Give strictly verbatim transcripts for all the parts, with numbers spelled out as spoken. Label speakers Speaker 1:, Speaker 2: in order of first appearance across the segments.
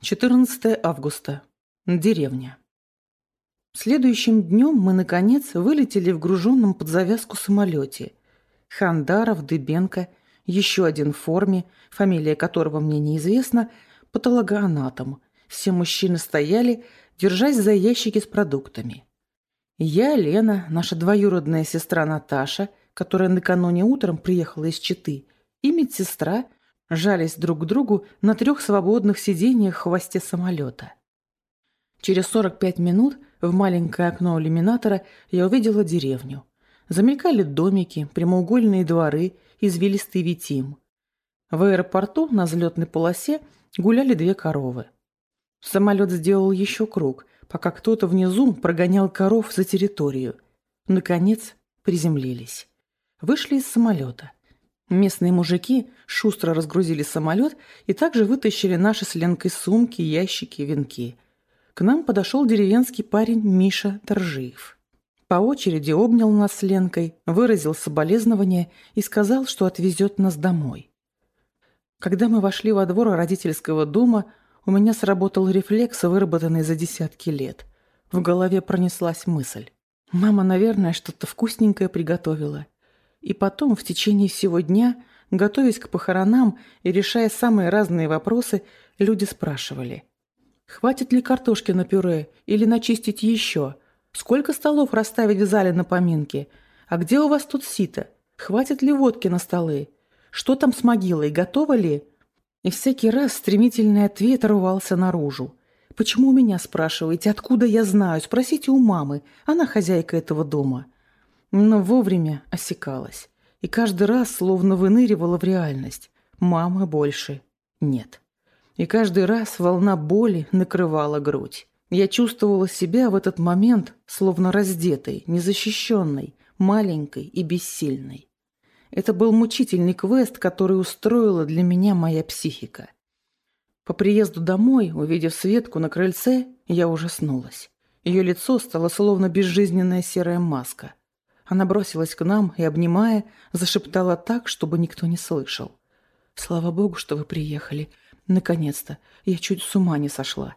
Speaker 1: четырнадцатое августа. Деревня. Следующим днем мы, наконец, вылетели в груженном под завязку самолете. Хандаров, Дыбенко, еще один в форме, фамилия которого мне неизвестна, патологоанатом. Все мужчины стояли, держась за ящики с продуктами. Я, Лена, наша двоюродная сестра Наташа, которая накануне утром приехала из Читы, и медсестра жались друг к другу на трех свободных сиденьях в хвосте самолета. Через сорок пять минут в маленькое окно иллюминатора я увидела деревню. Замелькали домики, прямоугольные дворы, извилистый Витим. В аэропорту на взлетной полосе гуляли две коровы. Самолет сделал еще круг, пока кто-то внизу прогонял коров за территорию. Наконец приземлились. Вышли из самолета. Местные мужики шустро разгрузили самолет и также вытащили наши с Ленкой сумки, ящики, венки. К нам подошел деревенский парень Миша Торжиев. По очереди обнял нас с Ленкой, выразил соболезнования и сказал, что отвезет нас домой. Когда мы вошли во двор родительского дома, у меня сработал рефлекс, выработанный за десятки лет. В голове пронеслась мысль. Мама, наверное, что-то вкусненькое приготовила. И потом, в течение всего дня, готовясь к похоронам и решая самые разные вопросы, люди спрашивали: хватит ли картошки на пюре или начистить еще? Сколько столов расставить в зале на поминке? А где у вас тут сито? Хватит ли водки на столы? Что там с могилой? Готово ли? И всякий раз стремительный ответ рвался наружу. Почему у меня спрашиваете? Откуда я знаю? Спросите у мамы. Она хозяйка этого дома. Но вовремя осекалась. И каждый раз словно выныривала в реальность. Мамы больше нет. И каждый раз волна боли накрывала грудь. Я чувствовала себя в этот момент словно раздетой, незащищенной, маленькой и бессильной. Это был мучительный квест, который устроила для меня моя психика. По приезду домой, увидев Светку на крыльце, я ужаснулась. Ее лицо стало словно безжизненная серая маска. Она бросилась к нам и, обнимая, зашептала так, чтобы никто не слышал. «Слава Богу, что вы приехали. Наконец-то. Я чуть с ума не сошла».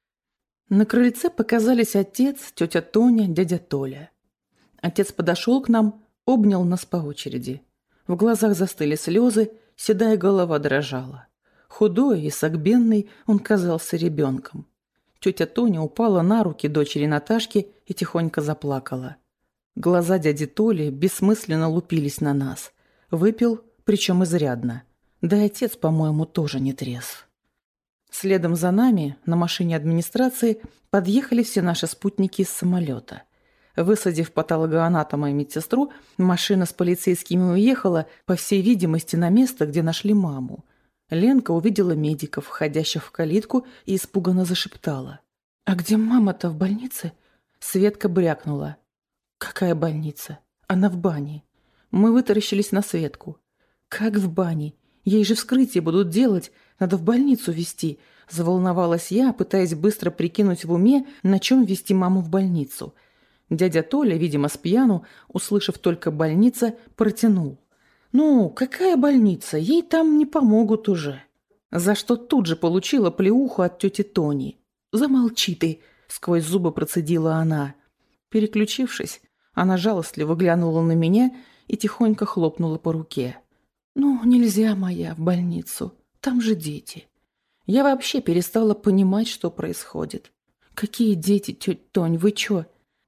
Speaker 1: На крыльце показались отец, тетя Тоня, дядя Толя. Отец подошел к нам, обнял нас по очереди. В глазах застыли слезы, седая голова дрожала. Худой и согбенный, он казался ребенком. Тетя Тоня упала на руки дочери Наташки и тихонько заплакала. Глаза дяди Толи бессмысленно лупились на нас. Выпил, причем изрядно. Да и отец, по-моему, тоже не трезв. Следом за нами, на машине администрации, подъехали все наши спутники из самолета. Высадив патологоанатома и медсестру, машина с полицейскими уехала, по всей видимости, на место, где нашли маму. Ленка увидела медиков, входящих в калитку, и испуганно зашептала: «А где мама-то, в больнице?» Светка брякнула: «Какая больница? Она в бане». Мы вытаращились на Светку. «Как в бане? Ей же вскрытие будут делать, надо в больницу везти», – заволновалась я, пытаясь быстро прикинуть в уме, на чем везти маму в больницу. Дядя Толя, видимо, с пьяну, услышав только «больница», протянул: «Ну, какая больница? Ей там не помогут уже». За что тут же получила плеуху от тети Тони. «Замолчи ты», – сквозь зубы процедила она. Переключившись, она жалостливо глянула на меня и тихонько хлопнула по руке. «Ну, нельзя, моя, в больницу. Там же дети». Я вообще перестала понимать, что происходит. «Какие дети, тетя Тонь, вы чё?»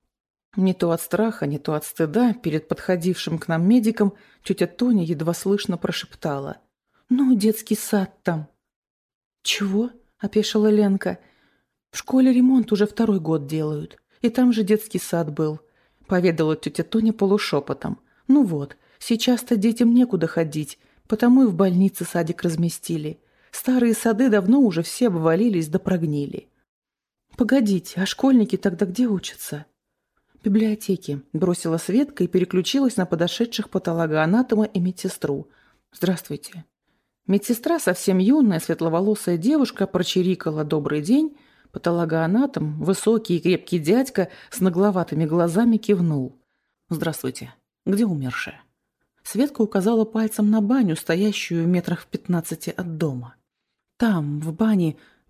Speaker 1: Не то от страха, не то от стыда перед подходившим к нам медиком тетя Тоня едва слышно прошептала: «Ну, детский сад там». «Чего?» – опешила Ленка. «В школе ремонт уже второй год делают. И там же детский сад был», – поведала тетя Тоня полушепотом. «Ну вот, сейчас-то детям некуда ходить, потому и в больнице садик разместили. Старые сады давно уже все обвалились да прогнили». «Погодите, а школьники тогда где учатся?» «В библиотеке», – бросила Светка и переключилась на подошедших патологоанатома и медсестру. «Здравствуйте». Медсестра, совсем юная, светловолосая девушка, прочирикала «добрый день». Патологоанатом, высокий и крепкий дядька с нагловатыми глазами, кивнул. «Здравствуйте. Где умершая?» Светка указала пальцем на баню, стоящую в метрах в пятнадцати от дома. «Там, в бане,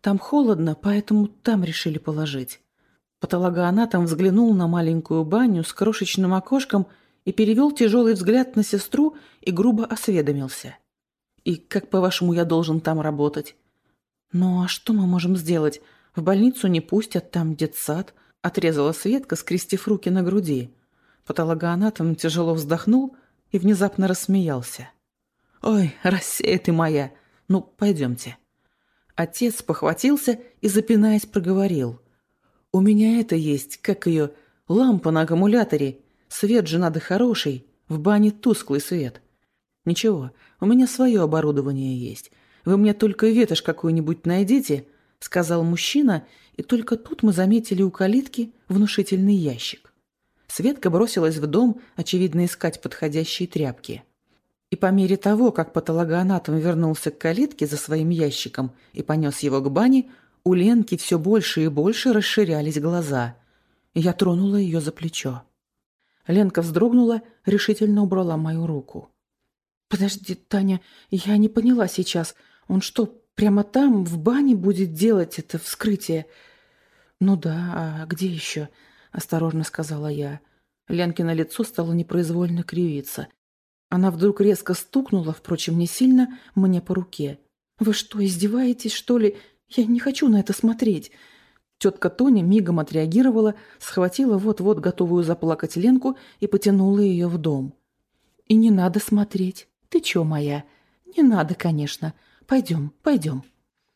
Speaker 1: Там холодно, поэтому там решили положить. Патологоанатом взглянул на маленькую баню с крошечным окошком и перевел тяжелый взгляд на сестру и грубо осведомился. «И как, по-вашему, я должен там работать?» «Ну а что мы можем сделать? В больницу не пустят, там детсад», — отрезала Светка, скрестив руки на груди. Патологоанатом тяжело вздохнул и внезапно рассмеялся. «Ой, Россия ты моя! Ну, пойдемте». Отец похватился и, запинаясь, проговорил. «У меня это есть, как ее, лампа на аккумуляторе. Свет же надо хороший, в бане тусклый свет. Ничего, у меня свое оборудование есть. Вы мне только ветошь какую-нибудь найдите», — сказал мужчина, и только тут мы заметили у калитки внушительный ящик. Светка бросилась в дом, очевидно, искать подходящие тряпки. И по мере того, как патологоанатом вернулся к калитке за своим ящиком и понес его к бане, у Ленки все больше и больше расширялись глаза. Я тронула ее за плечо. Ленка вздрогнула, решительно убрала мою руку. «Подожди, Таня, я не поняла сейчас. Он что, прямо там, в бане, будет делать это вскрытие?» «Ну да, а где еще?» – осторожно сказала я. Ленкино лицо стало непроизвольно кривиться. Она вдруг резко стукнула, впрочем, не сильно, мне по руке. «Вы что, издеваетесь, что ли? Я не хочу на это смотреть!» Тетка Тоня мигом отреагировала, схватила вот-вот готовую заплакать Ленку и потянула ее в дом. «И не надо смотреть. Ты че, моя? Не надо, конечно. Пойдем, пойдем».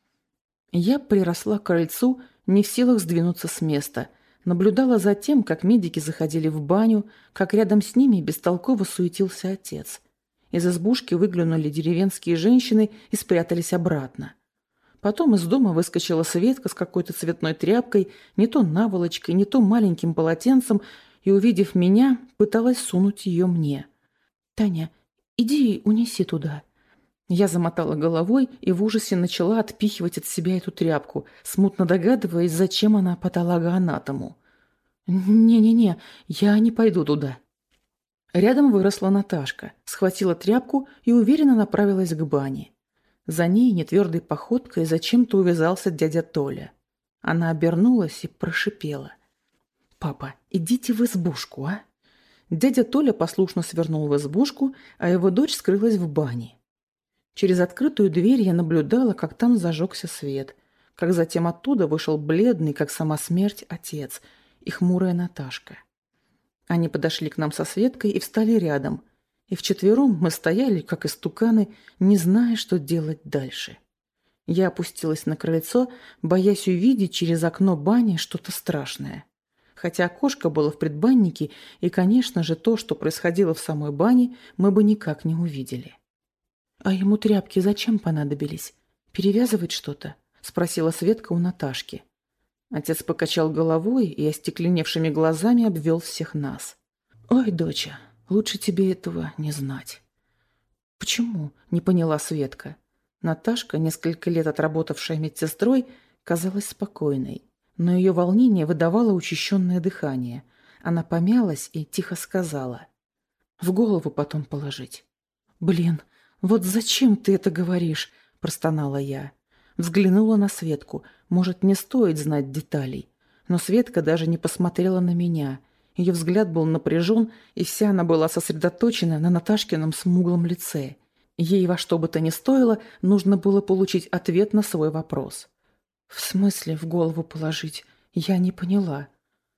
Speaker 1: Я приросла к крыльцу, не в силах сдвинуться с места. Наблюдала за тем, как медики заходили в баню, как рядом с ними бестолково суетился отец. Из избушки выглянули деревенские женщины и спрятались обратно. Потом из дома выскочила Светка с какой-то цветной тряпкой, не то наволочкой, не то маленьким полотенцем, и, увидев меня, пыталась сунуть ее мне. «Таня, иди унеси туда». Я замотала головой и в ужасе начала отпихивать от себя эту тряпку, смутно догадываясь, зачем она патологоанатому. «Не-не-не, я не пойду туда». Рядом выросла Наташка, схватила тряпку и уверенно направилась к бане. За ней нетвердой походкой зачем-то увязался дядя Толя. Она обернулась и прошипела. «Папа, идите в избушку, а?» Дядя Толя послушно свернул в избушку, а его дочь скрылась в бане. Через открытую дверь я наблюдала, как там зажегся свет, как затем оттуда вышел бледный, как сама смерть, отец и хмурая Наташка. Они подошли к нам со Светкой и встали рядом, и вчетвером мы стояли, как истуканы, не зная, что делать дальше. Я опустилась на крыльцо, боясь увидеть через окно бани что-то страшное. Хотя окошко было в предбаннике, и, конечно же, то, что происходило в самой бане, мы бы никак не увидели. «А ему тряпки зачем понадобились? Перевязывать что-то?» – спросила Светка у Наташки. Отец покачал головой и остекленевшими глазами обвел всех нас. «Ой, доча, лучше тебе этого не знать». «Почему?» – не поняла Светка. Наташка, несколько лет отработавшая медсестрой, казалась спокойной, но ее волнение выдавало учащенное дыхание. Она помялась и тихо сказала. «В голову потом положить». «Блин, вот зачем ты это говоришь?» – простонала я. Взглянула на Светку. Может, не стоит знать деталей. Но Светка даже не посмотрела на меня. Ее взгляд был напряжен, и вся она была сосредоточена на Наташкином смуглом лице. Ей во что бы то ни стоило, нужно было получить ответ на свой вопрос. «В смысле в голову положить? Я не поняла».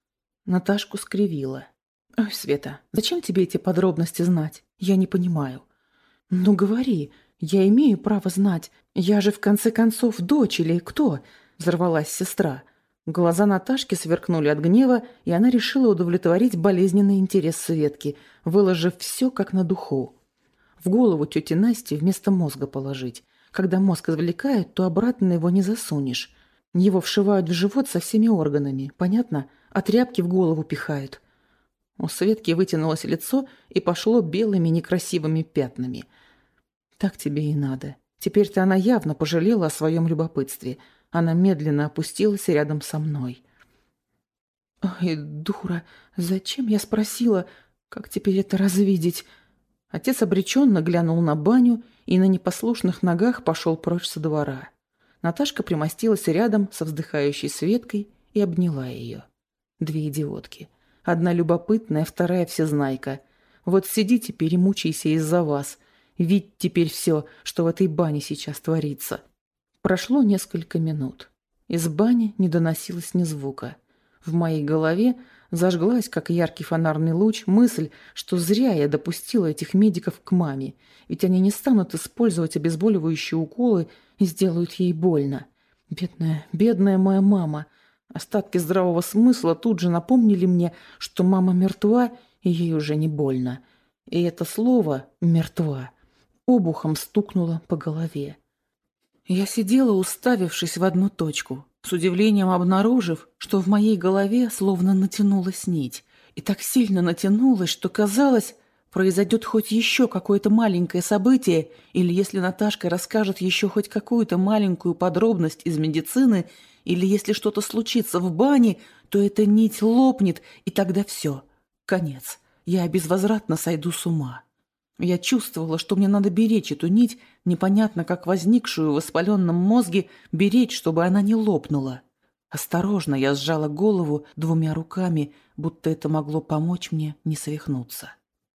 Speaker 1: Наташку скривила. «Ой, Света, зачем тебе эти подробности знать? Я не понимаю». «Ну говори, я имею право знать. Я же в конце концов дочь или кто?» – взорвалась сестра. Глаза Наташки сверкнули от гнева, и она решила удовлетворить болезненный интерес Светки, выложив все как на духу. В голову тети Насти вместо мозга положить. Когда мозг извлекают, то обратно его не засунешь. Его вшивают в живот со всеми органами, понятно? А тряпки в голову пихают. У Светки вытянулось лицо и пошло белыми некрасивыми пятнами. «Так тебе и надо». Теперь-то она явно пожалела о своем любопытстве. Она медленно опустилась рядом со мной. «Ой, дура, зачем я спросила, как теперь это развидеть?» Отец обреченно глянул на баню и на непослушных ногах пошел прочь со двора. Наташка примостилась рядом со вздыхающей Светкой и обняла ее. Две идиотки. Одна любопытная, вторая всезнайка. Вот сиди теперь и мучайся из-за вас. Видь теперь все, что в этой бане сейчас творится. Прошло несколько минут. Из бани не доносилось ни звука. В моей голове зажглась, как яркий фонарный луч, мысль, что зря я допустила этих медиков к маме, ведь они не станут использовать обезболивающие уколы и сделают ей больно. Бедная, бедная моя мама. Остатки здравого смысла тут же напомнили мне, что мама мертва, и ей уже не больно. И это слово «мертва» обухом стукнуло по голове. Я сидела, уставившись в одну точку, с удивлением обнаружив, что в моей голове словно натянулась нить. И так сильно натянулась, что казалось, произойдет хоть еще какое-то маленькое событие, или если Наташка расскажет еще хоть какую-то маленькую подробность из медицины, или если что-то случится в бане, то эта нить лопнет, и тогда все, конец. Я безвозвратно сойду с ума. Я чувствовала, что мне надо беречь эту нить, непонятно как возникшую в воспаленном мозге, беречь, чтобы она не лопнула. Осторожно я сжала голову двумя руками, будто это могло помочь мне не свихнуться.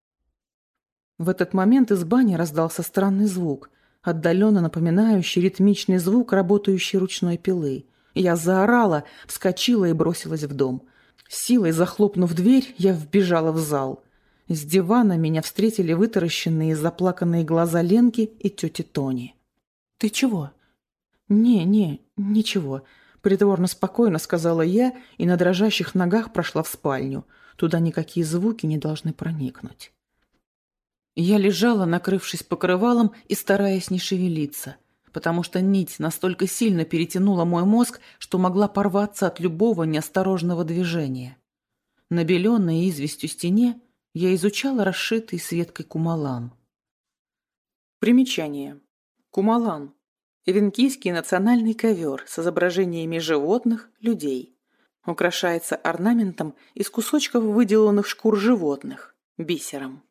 Speaker 1: В этот момент из бани раздался странный звук, отдаленно напоминающий ритмичный звук работающей ручной пилы. Я заорала, вскочила и бросилась в дом. Силой захлопнув дверь, я вбежала в зал. С дивана меня встретили вытаращенные и заплаканные глаза Ленки и тети Тони. «Ты чего?» «Не, не, ничего», — притворно спокойно сказала я и на дрожащих ногах прошла в спальню. Туда никакие звуки не должны проникнуть. Я лежала, накрывшись покрывалом и стараясь не шевелиться, потому что нить настолько сильно перетянула мой мозг, что могла порваться от любого неосторожного движения. На беленой известью стене я изучала расшитый Светкой кумалан. Примечание. Кумалан. Эвенкийский национальный ковер с изображениями животных, людей. Украшается орнаментом из кусочков выделанных шкур животных, бисером.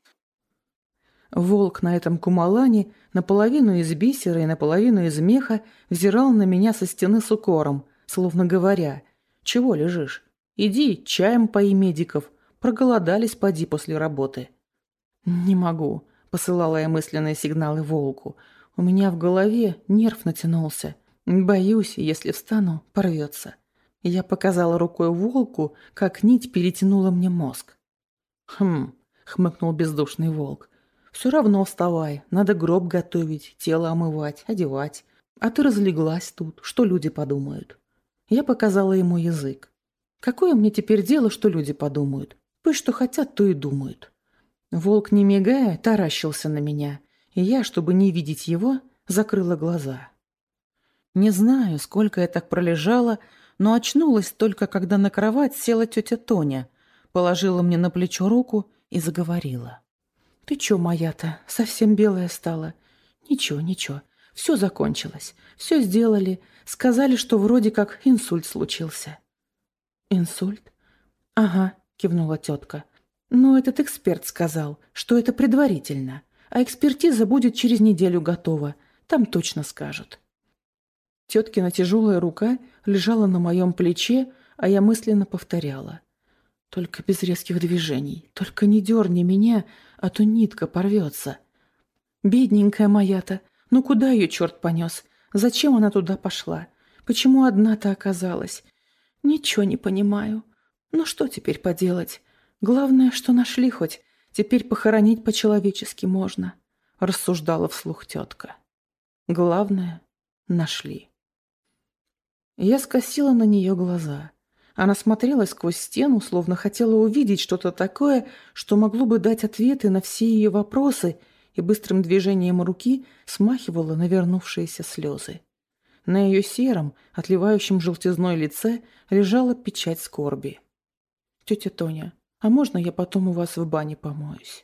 Speaker 1: Волк на этом кумалане, наполовину из бисера и наполовину из меха, взирал на меня со стены с укором, словно говоря: «Чего лежишь? Иди, чаем пои медиков. Проголодались, поди, после работы». «Не могу», — посылала я мысленные сигналы волку. «У меня в голове нерв натянулся. Боюсь, если встану, порвется». Я показала рукой волку, как нить перетянула мне мозг. «Хм», — хмыкнул бездушный волк. «Все равно вставай, надо гроб готовить, тело омывать, одевать. А ты разлеглась тут, что люди подумают?» Я показала ему язык. «Какое мне теперь дело, что люди подумают? Пусть что хотят, то и думают». Волк, не мигая, таращился на меня, и я, чтобы не видеть его, закрыла глаза. Не знаю, сколько я так пролежала, но очнулась только, когда на кровать села тетя Тоня, положила мне на плечо руку и заговорила. «Ты чё, моя-то, совсем белая стала?» «Ничего, ничего, все закончилось, все сделали, сказали, что вроде как инсульт случился». «Инсульт? Ага», — кивнула тетка. «Но этот эксперт сказал, что это предварительно, а экспертиза будет через неделю готова, там точно скажут». Теткина тяжелая рука лежала на моем плече, а я мысленно повторяла: «Только без резких движений, только не дерни меня, а то нитка порвется». «Бедненькая моя-то, ну куда ее черт понес? Зачем она туда пошла? Почему одна-то оказалась? Ничего не понимаю. Ну что теперь поделать? Главное, что нашли хоть. Теперь похоронить по-человечески можно», — рассуждала вслух тетка. «Главное, нашли». Я скосила на нее глаза. Она смотрела сквозь стену, словно хотела увидеть что-то такое, что могло бы дать ответы на все ее вопросы, и быстрым движением руки смахивала навернувшиеся слезы. На ее сером, отливающем желтизной лице лежала печать скорби. «Тетя Тоня, а можно я потом у вас в бане помоюсь?»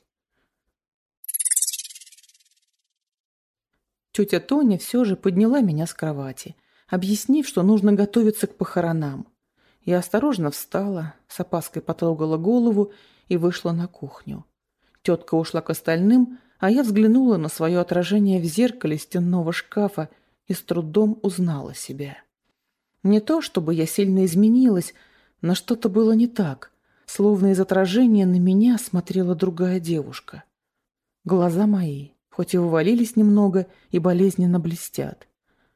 Speaker 1: Тетя Тоня все же подняла меня с кровати, объяснив, что нужно готовиться к похоронам. Я осторожно встала, с опаской потрогала голову и вышла на кухню. Тетка ушла к остальным, а я взглянула на свое отражение в зеркале стенного шкафа и с трудом узнала себя. Не то, чтобы я сильно изменилась, но что-то было не так, словно из отражения на меня смотрела другая девушка. Глаза мои, хоть и вывалились немного и болезненно блестят.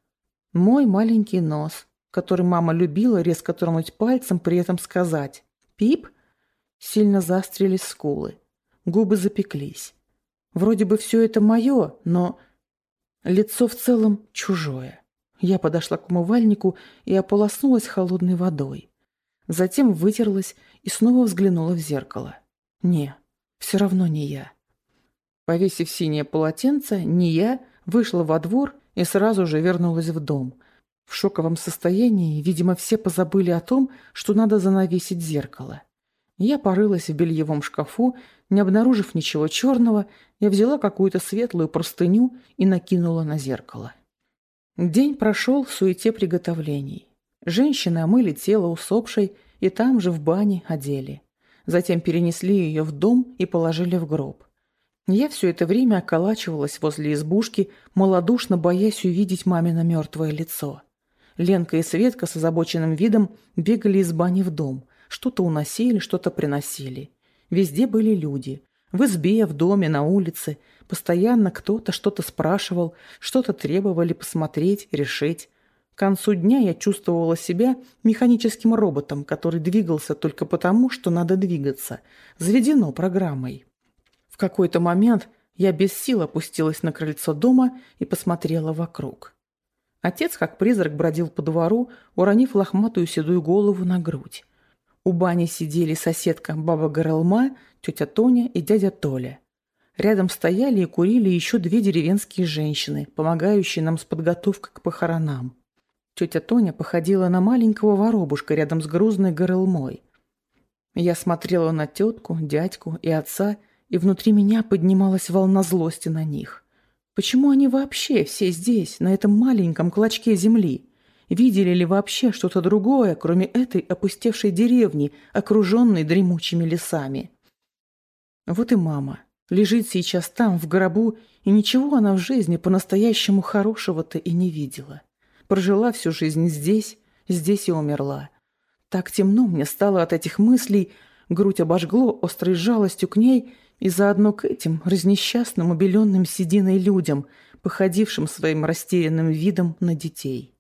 Speaker 1: Мой маленький нос, который мама любила резко тронуть пальцем, при этом сказать «Пип», сильно заострились скулы, губы запеклись. Вроде бы все это мое, но лицо в целом чужое. Я подошла к умывальнику и ополоснулась холодной водой. Затем вытерлась и снова взглянула в зеркало. Не, все равно не я. Повесив синее полотенце, не я вышла во двор и сразу же вернулась в дом. В шоковом состоянии, видимо, все позабыли о том, что надо занавесить зеркало. Я порылась в бельевом шкафу, не обнаружив ничего черного, я взяла какую-то светлую простыню и накинула на зеркало. День прошел в суете приготовлений. Женщины омыли тело усопшей и там же в бане одели. Затем перенесли ее в дом и положили в гроб. Я все это время околачивалась возле избушки, малодушно боясь увидеть мамино мертвое лицо. Ленка и Светка с озабоченным видом бегали из бани в дом. Что-то уносили, что-то приносили. Везде были люди. В избе, в доме, на улице. Постоянно кто-то что-то спрашивал, что-то требовали посмотреть, решить. К концу дня я чувствовала себя механическим роботом, который двигался только потому, что надо двигаться. Заведено программой. В какой-то момент я без сил опустилась на крыльцо дома и посмотрела вокруг. Отец, как призрак, бродил по двору, уронив лохматую седую голову на грудь. У бани сидели соседка баба Горелма, тетя Тоня и дядя Толя. Рядом стояли и курили еще две деревенские женщины, помогающие нам с подготовкой к похоронам. Тетя Тоня походила на маленького воробушка рядом с грузной Горелмой. Я смотрела на тетку, дядьку и отца, и внутри меня поднималась волна злости на них. Почему они вообще все здесь, на этом маленьком клочке земли? Видели ли вообще что-то другое, кроме этой опустевшей деревни, окруженной дремучими лесами? Вот и мама лежит сейчас там, в гробу, и ничего она в жизни по-настоящему хорошего-то и не видела. Прожила всю жизнь здесь, здесь и умерла. Так темно мне стало от этих мыслей, грудь обожгло острой жалостью к ней и заодно к этим разнесчастным, убеленным сединой людям, походившим своим растерянным видом на детей.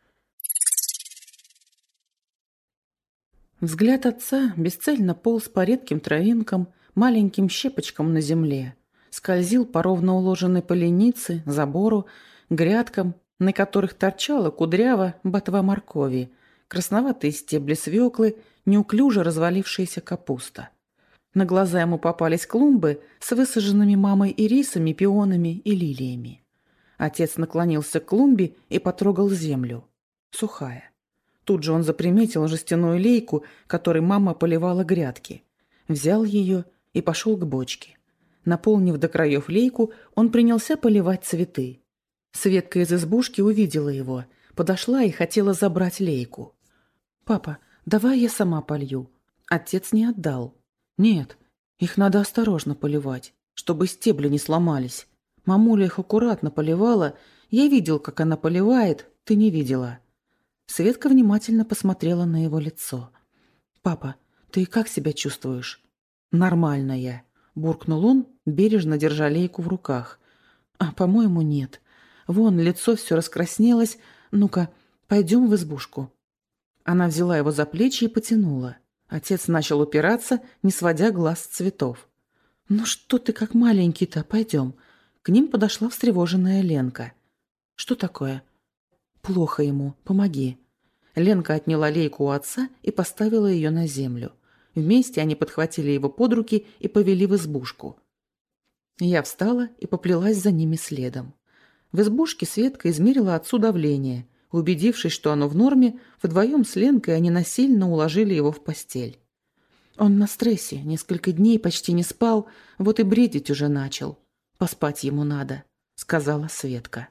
Speaker 1: Взгляд отца бесцельно полз по редким травинкам, маленьким щепочкам на земле, скользил по ровно уложенной поленице, забору, грядкам, на которых торчала кудряво ботва моркови, красноватые стебли свеклы, неуклюже развалившаяся капуста. На глаза ему попались клумбы с высаженными мамой ирисами, пионами и лилиями. Отец наклонился к клумбе и потрогал землю. Сухая. Тут же он заприметил жестяную лейку, которой мама поливала грядки. Взял ее и пошел к бочке. Наполнив до краев лейку, он принялся поливать цветы. Светка из избушки увидела его, подошла и хотела забрать лейку. «Папа, давай я сама полью». Отец не отдал. «Нет, их надо осторожно поливать, чтобы стебли не сломались. Мамуля их аккуратно поливала. Я видел, как она поливает, ты не видела». Светка внимательно посмотрела на его лицо. «Папа, ты как себя чувствуешь?» «Нормально я», – буркнул он, бережно держа лейку в руках. «А, по-моему, нет. Вон, лицо все раскраснелось. Ну-ка, пойдем в избушку». Она взяла его за плечи и потянула. Отец начал упираться, не сводя глаз с цветов. «Ну что ты как маленький-то? Пойдем». К ним подошла встревоженная Ленка. «Что такое?» «Плохо ему. Помоги». Ленка отняла лейку у отца и поставила ее на землю. Вместе они подхватили его под руки и повели в избушку. Я встала и поплелась за ними следом. В избушке Светка измерила отцу давление. Убедившись, что оно в норме, вдвоем с Ленкой они насильно уложили его в постель. Он на стрессе, несколько дней почти не спал, вот и бредить уже начал. «Поспать ему надо», — сказала Светка.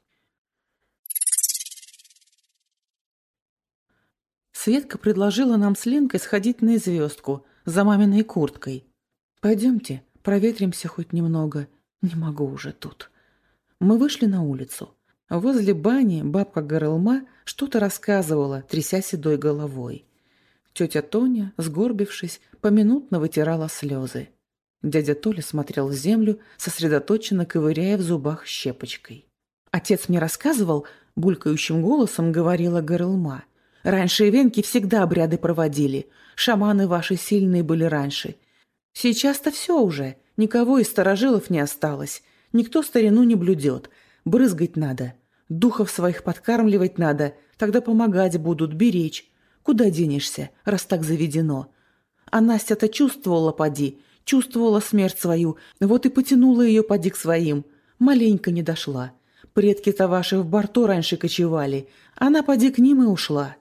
Speaker 1: Светка предложила нам с Ленкой сходить на известку за маминой курткой. «Пойдемте, проветримся хоть немного. Не могу уже тут». Мы вышли на улицу. Возле бани бабка Горылма что-то рассказывала, тряся седой головой. Тетя Тоня, сгорбившись, поминутно вытирала слезы. Дядя Толя смотрел в землю, сосредоточенно ковыряя в зубах щепочкой. «Отец мне рассказывал», — булькающим голосом говорила Горылма. «Раньше ивенки всегда обряды проводили. Шаманы ваши сильные были раньше. Сейчас-то все уже. Никого из старожилов не осталось. Никто старину не блюдет. Брызгать надо. Духов своих подкармливать надо. Тогда помогать будут, беречь. Куда денешься, раз так заведено? А Настя-то чувствовала, поди, чувствовала смерть свою, вот и потянула ее, поди, к своим. Маленько не дошла. Предки-то ваши в Барто раньше кочевали. Она, поди, к ним и ушла».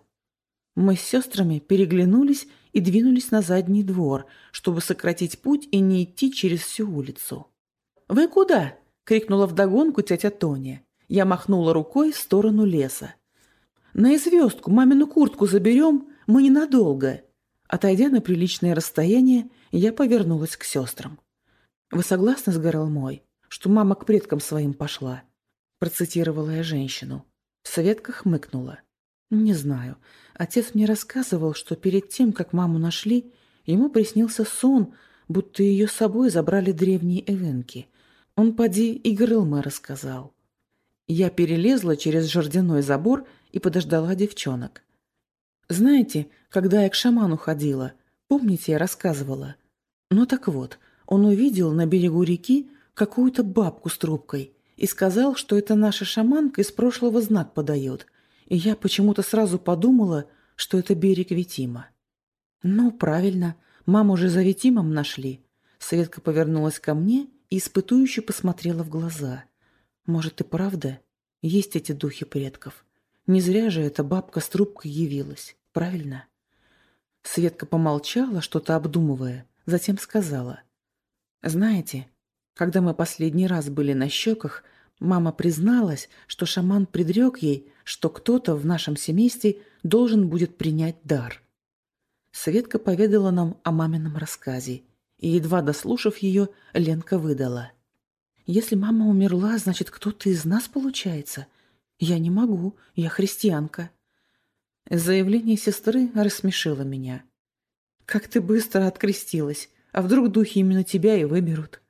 Speaker 1: Мы с сестрами переглянулись и двинулись на задний двор, чтобы сократить путь и не идти через всю улицу. «Вы куда?» — крикнула вдогонку тетя Тоня. Я махнула рукой в сторону леса. «На известку мамину куртку заберем, мы ненадолго». Отойдя на приличное расстояние, я повернулась к сестрам. «Вы согласны с Горылмой, что мама к предкам своим пошла?» Процитировала я женщину. Светка хмыкнула. «Не знаю. Отец мне рассказывал, что перед тем, как маму нашли, ему приснился сон, будто ее с собой забрали древние эвенки. Он, поди, и Горылме рассказал». Я перелезла через жердяной забор и подождала девчонок. «Знаете, когда я к шаману ходила, помните, я рассказывала? Ну так вот, он увидел на берегу реки какую-то бабку с трубкой и сказал, что это наша шаманка из прошлого знак подает, и я почему-то сразу подумала, что это берег Витима». «Ну, правильно, маму же за Витимом нашли». Светка повернулась ко мне и испытующе посмотрела в глаза. «Может, и правда, есть эти духи предков? Не зря же эта бабка с трубкой явилась, правильно?» Светка помолчала, что-то обдумывая, затем сказала. «Знаете, когда мы последний раз были на щеках, мама призналась, что шаман предрек ей, что кто-то в нашем семействе должен будет принять дар». Светка поведала нам о мамином рассказе, и, едва дослушав ее, Ленка выдала. «Если мама умерла, значит, кто-то из нас получается? Я не могу, я христианка». Заявление сестры рассмешило меня. «Как ты быстро открестилась, а вдруг духи именно тебя и выберут?»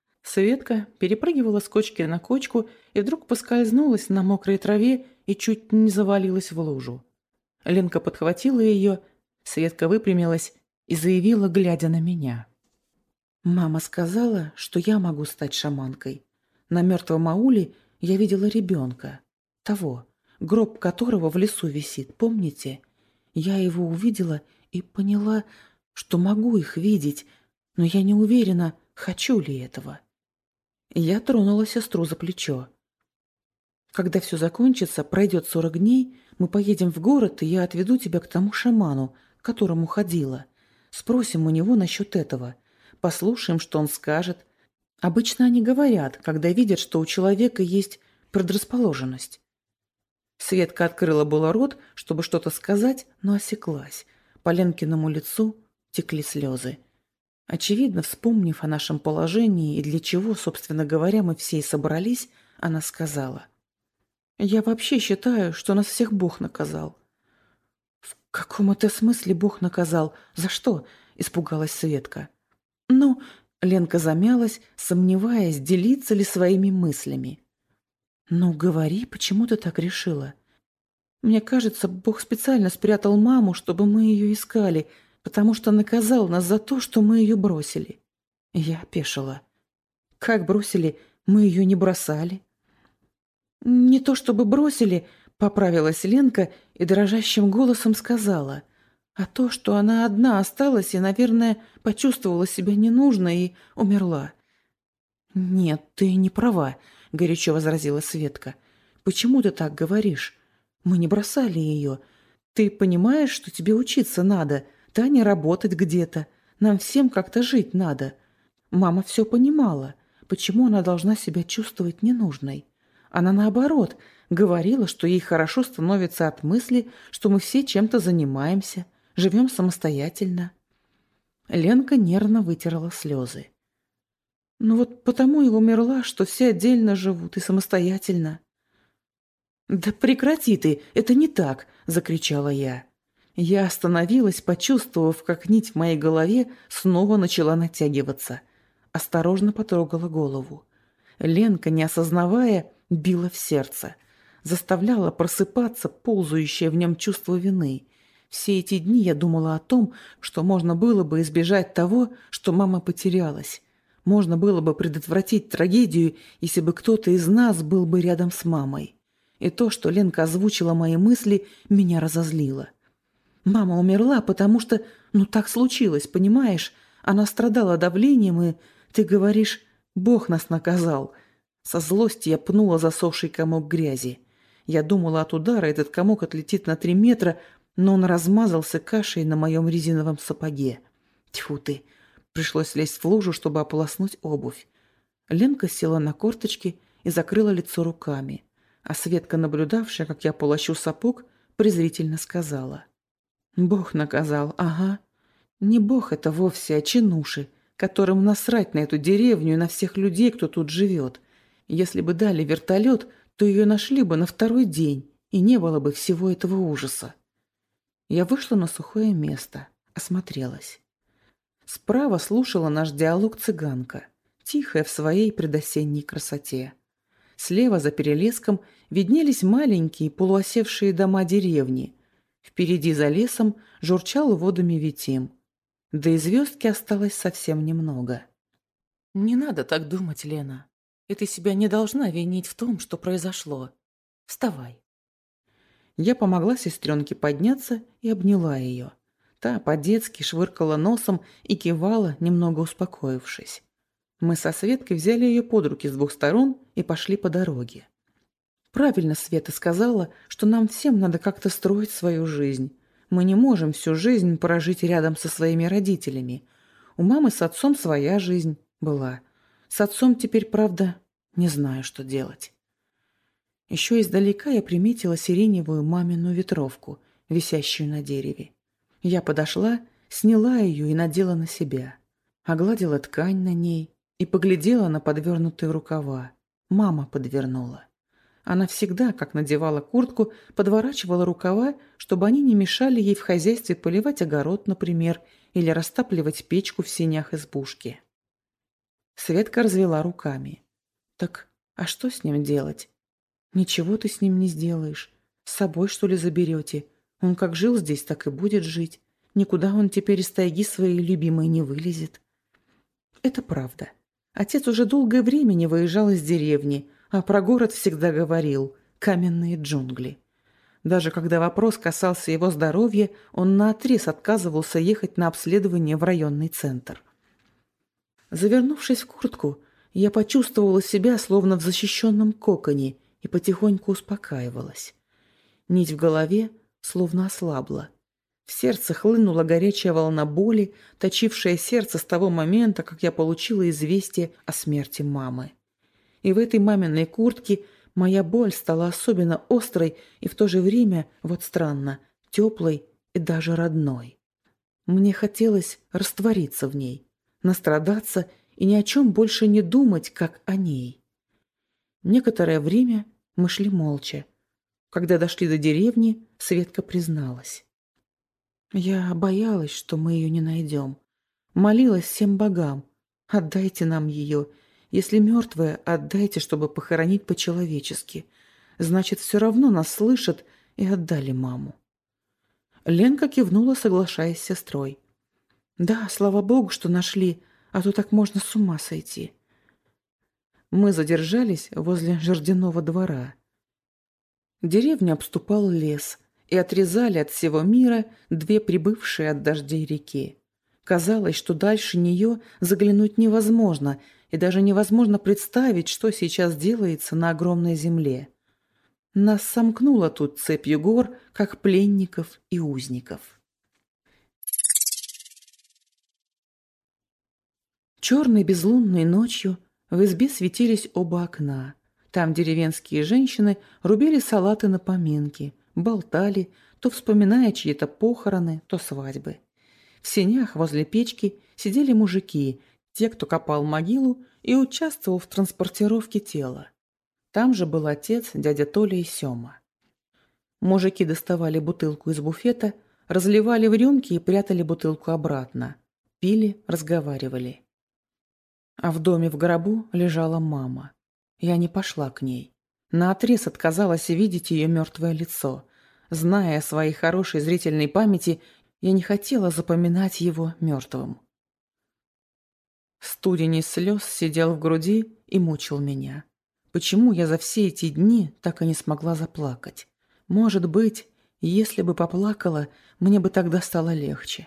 Speaker 1: Светка перепрыгивала с кочки на кочку и вдруг поскользнулась на мокрой траве и чуть не завалилась в лужу. Ленка подхватила ее, Светка выпрямилась и заявила, глядя на меня. «Мама сказала, что я могу стать шаманкой. На мертвом ауле я видела ребенка. Того, гроб которого в лесу висит, помните? Я его увидела и поняла, что могу их видеть, но я не уверена, хочу ли этого». Я тронула сестру за плечо. «Когда все закончится, пройдет сорок дней, мы поедем в город, и я отведу тебя к тому шаману, к которому ходила. Спросим у него насчет этого. Послушаем, что он скажет. Обычно они говорят, когда видят, что у человека есть предрасположенность». Светка открыла было рот, чтобы что-то сказать, но осеклась. По Ленкиному лицу текли слезы. Очевидно, вспомнив о нашем положении и для чего, собственно говоря, мы все и собрались, она сказала. «Я вообще считаю, что нас всех Бог наказал». «В каком это смысле Бог наказал? За что?» – испугалась Светка. «Ну...» – Ленка замялась, сомневаясь, делиться ли своими мыслями. «Ну, говори, почему ты так решила?» «Мне кажется, Бог специально спрятал маму, чтобы мы ее искали, потому что наказал нас за то, что мы ее бросили». Я опешила. «Как бросили? Мы ее не бросали». «Не то чтобы бросили», — поправилась Ленка и дрожащим голосом сказала, «а то, что она одна осталась и, наверное, почувствовала себя ненужной и умерла». «Нет, ты не права», — горячо возразила Светка. «Почему ты так говоришь? Мы не бросали ее. Ты понимаешь, что тебе учиться надо, Таня работать где-то. Нам всем как-то жить надо. Мама все понимала. Почему она должна себя чувствовать ненужной? Она, наоборот, говорила, что ей хорошо становится от мысли, что мы все чем-то занимаемся, живем самостоятельно». Ленка нервно вытерла слезы. «Ну вот потому и умерла, что все отдельно живут и самостоятельно». «Да прекрати ты, это не так!» – закричала я. Я остановилась, почувствовав, как нить в моей голове снова начала натягиваться. Осторожно потрогала голову. Ленка, не осознавая, била в сердце. Заставляла просыпаться ползающее в нем чувство вины. Все эти дни я думала о том, что можно было бы избежать того, что мама потерялась. Можно было бы предотвратить трагедию, если бы кто-то из нас был бы рядом с мамой. И то, что Ленка озвучила мои мысли, меня разозлило. Мама умерла, потому что, ну так случилось, понимаешь? Она страдала давлением, и, ты говоришь, Бог нас наказал. Со злости я пнула засохший комок грязи. Я думала, от удара этот комок отлетит на три метра, но он размазался кашей на моем резиновом сапоге. Тьфу ты! Пришлось лезть в лужу, чтобы ополоснуть обувь. Ленка села на корточки и закрыла лицо руками, а Светка, наблюдавшая, как я полощу сапог, презрительно сказала: «Бог наказал, ага. Не Бог это вовсе, а чинуши, которым насрать на эту деревню и на всех людей, кто тут живет. Если бы дали вертолет, то ее нашли бы на второй день, и не было бы всего этого ужаса». Я вышла на сухое место, осмотрелась. Справа слушала наш диалог цыганка, тихая в своей предосенней красоте. Слева за перелеском виднелись маленькие полуосевшие дома деревни. Впереди за лесом журчал водами Витим. Да и звездки осталось совсем немного. «Не надо так думать, Лена. И ты себя не должна винить в том, что произошло. Вставай». Я помогла сестренке подняться и обняла ее. Та по-детски швыркала носом и кивала, немного успокоившись. Мы со Светкой взяли ее под руки с двух сторон и пошли по дороге. Правильно Света сказала, что нам всем надо как-то строить свою жизнь. Мы не можем всю жизнь прожить рядом со своими родителями. У мамы с отцом своя жизнь была. С отцом теперь, правда, не знаю, что делать. Еще издалека я приметила сиреневую мамину ветровку, висящую на дереве. Я подошла, сняла ее и надела на себя. Огладила ткань на ней и поглядела на подвернутые рукава. Мама подвернула. Она всегда, как надевала куртку, подворачивала рукава, чтобы они не мешали ей в хозяйстве поливать огород, например, или растапливать печку в сенях избушки. Светка развела руками. «Так, а что с ним делать?» «Ничего ты с ним не сделаешь. С собой, что ли, заберете? Он как жил здесь, так и будет жить. Никуда он теперь из тайги своей любимой не вылезет». Это правда. Отец уже долгое время не выезжал из деревни, а про город всегда говорил «каменные джунгли». Даже когда вопрос касался его здоровья, он наотрез отказывался ехать на обследование в районный центр. Завернувшись в куртку, я почувствовала себя словно в защищенном коконе и потихоньку успокаивалась. Нить в голове словно ослабла. В сердце хлынула горячая волна боли, точившая сердце с того момента, как я получила известие о смерти мамы. И в этой маминой куртке моя боль стала особенно острой и в то же время, вот странно, теплой и даже родной. Мне хотелось раствориться в ней, настрадаться и ни о чем больше не думать, как о ней. Некоторое время мы шли молча. Когда дошли до деревни, Светка призналась: «Я боялась, что мы ее не найдем. Молилась всем богам: отдайте нам ее. Если мертвая, отдайте, чтобы похоронить по-человечески. Значит, все равно нас слышат, и отдали маму». Ленка кивнула, соглашаясь с сестрой. «Да, слава богу, что нашли, а то так можно с ума сойти». Мы задержались возле жердяного двора. Деревню обступал лес, и отрезали от всего мира две прибывшие от дождей реки. Казалось, что дальше нее заглянуть невозможно, и даже невозможно представить, что сейчас делается на огромной земле. Нас сомкнуло тут цепью гор, как пленников и узников. Черной безлунной ночью в избе светились оба окна. Там деревенские женщины рубили салаты на поминки, болтали, то вспоминая чьи-то похороны, то свадьбы. В сенях возле печки сидели мужики, те, кто копал могилу и участвовал в транспортировке тела. Там же был отец, дядя Толя и Сёма. Мужики доставали бутылку из буфета, разливали в рюмки и прятали бутылку обратно. Пили, разговаривали. А в доме в гробу лежала мама. Я не пошла к ней. Наотрез отказалась видеть ее мертвое лицо. Зная о своей хорошей зрительной памяти, я не хотела запоминать его мертвым. Студень из слез сидел в груди и мучил меня. Почему я за все эти дни так и не смогла заплакать? Может быть, если бы поплакала, мне бы тогда стало легче.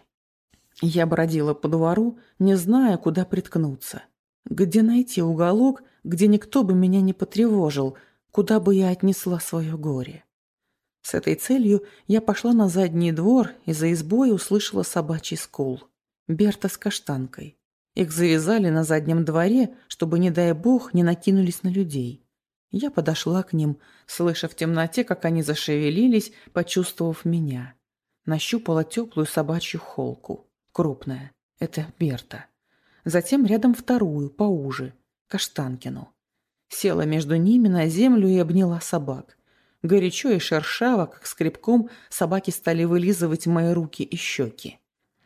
Speaker 1: Я бродила по двору, не зная, куда приткнуться. Где найти уголок, где никто бы меня не потревожил, куда бы я отнесла свое горе. С этой целью я пошла на задний двор и за избой услышала собачий скул. Берта с каштанкой. Их завязали на заднем дворе, чтобы, не дай бог, не накинулись на людей. Я подошла к ним, слыша в темноте, как они зашевелились, почувствовав меня. Нащупала теплую собачью холку. Крупная. Это Берта. Затем рядом вторую, поуже, Каштанкину. Села между ними на землю и обняла собак. Горячо и шершаво, как скребком, собаки стали вылизывать мои руки и щеки.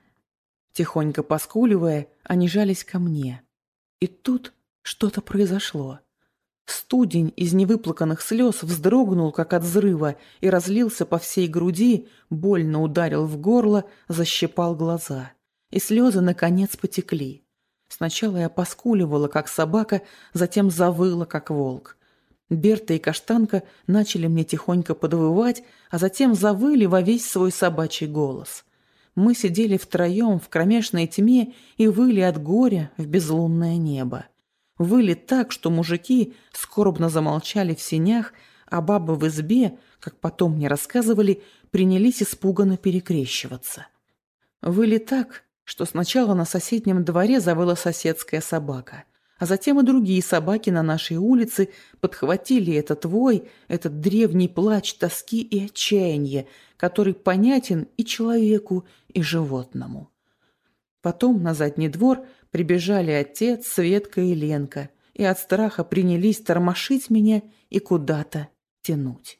Speaker 1: Тихонько поскуливая, они жались ко мне. И тут что-то произошло. Студень из невыплаканных слез вздрогнул, как от взрыва, и разлился по всей груди, больно ударил в горло, защипал глаза. И слезы, наконец, потекли. Сначала я поскуливала, как собака, затем завыла, как волк. Берта и Каштанка начали мне тихонько подвывать, а затем завыли во весь свой собачий голос. Мы сидели втроем в кромешной тьме и выли от горя в безлунное небо. Выли так, что мужики скорбно замолчали в сенях, а бабы в избе, как потом мне рассказывали, принялись испуганно перекрещиваться. Выли так, что сначала на соседнем дворе завыла соседская собака, а затем и другие собаки на нашей улице подхватили этот вой, этот древний плач тоски и отчаяния, который понятен и человеку, и животному. Потом на задний двор прибежали отец, Светка и Ленка, и от страха принялись тормошить меня и куда-то тянуть.